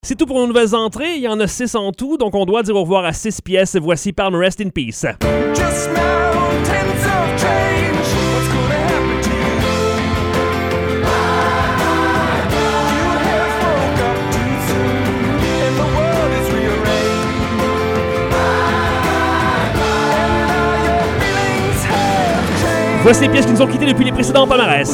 C'est tout pour nos nouvelles entrées. Il y en a 6 en tout, donc on doit dire au revoir à 6 pièces. Voici Palmer, Rest in Peace. Just mountains of change. What's gonna happen to you? You have woke up too soon, and the world is rearranged. And now your feelings have changed. Voici les pièces qui nous ont quittés depuis les précédents palmarès.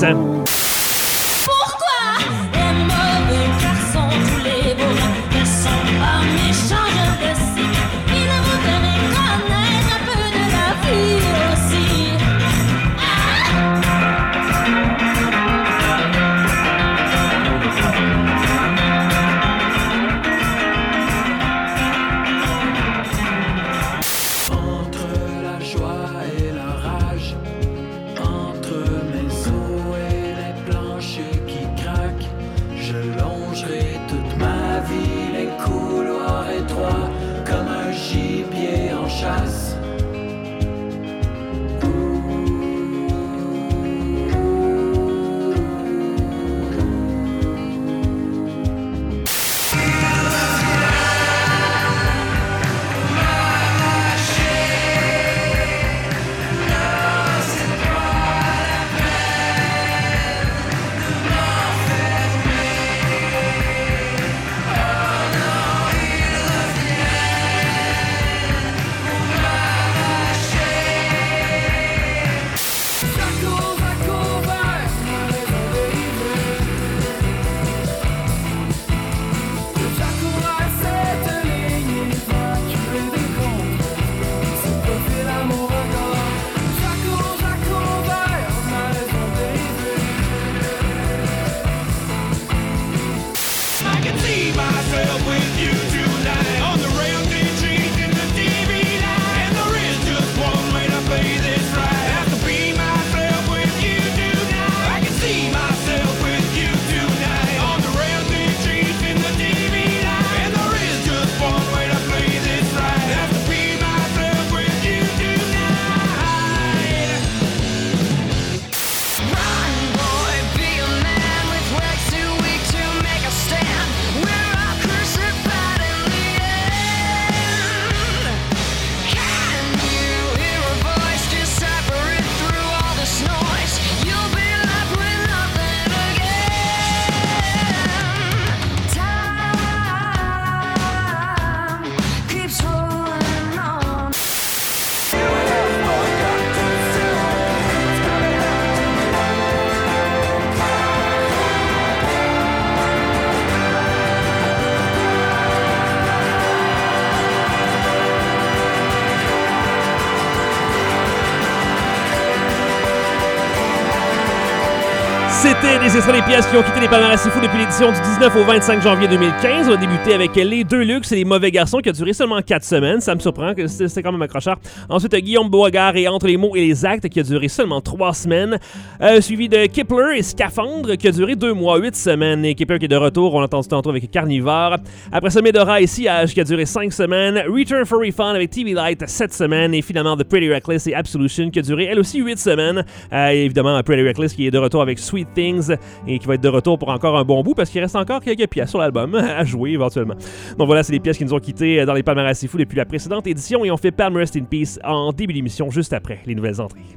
C'était les extraits des pièces qui ont quitté les palmarès fous depuis l'édition du 19 au 25 janvier 2015. On va débuter avec Les Deux Luxe et Les Mauvais Garçons qui a duré seulement 4 semaines. Ça me surprend, que c'est quand même accrocheur. Ensuite, Guillaume Beauregard et Entre les mots et les actes qui a duré seulement 3 semaines. Suivi de Kipler et Scaphandre qui a duré 2 mois, 8 semaines. Et Kipler qui est de retour, on l'a entendu tantôt avec Carnivore. Après ça, Medora et Sillage qui a duré 5 semaines. Return for Refund avec TV Light 7 semaines. Et finalement, The Pretty Reckless et Absolution qui a duré elle aussi 8 semaines. Et évidemment, Pretty Reckless qui est de retour avec Sweet Things et qui va être de retour pour encore un bon bout parce qu'il reste encore quelques pièces sur l'album à jouer éventuellement. Donc voilà, c'est les pièces qui nous ont quittés dans les palmarès fous depuis la précédente édition et on fait Palmer Rest in Peace en début d'émission juste après les nouvelles entrées.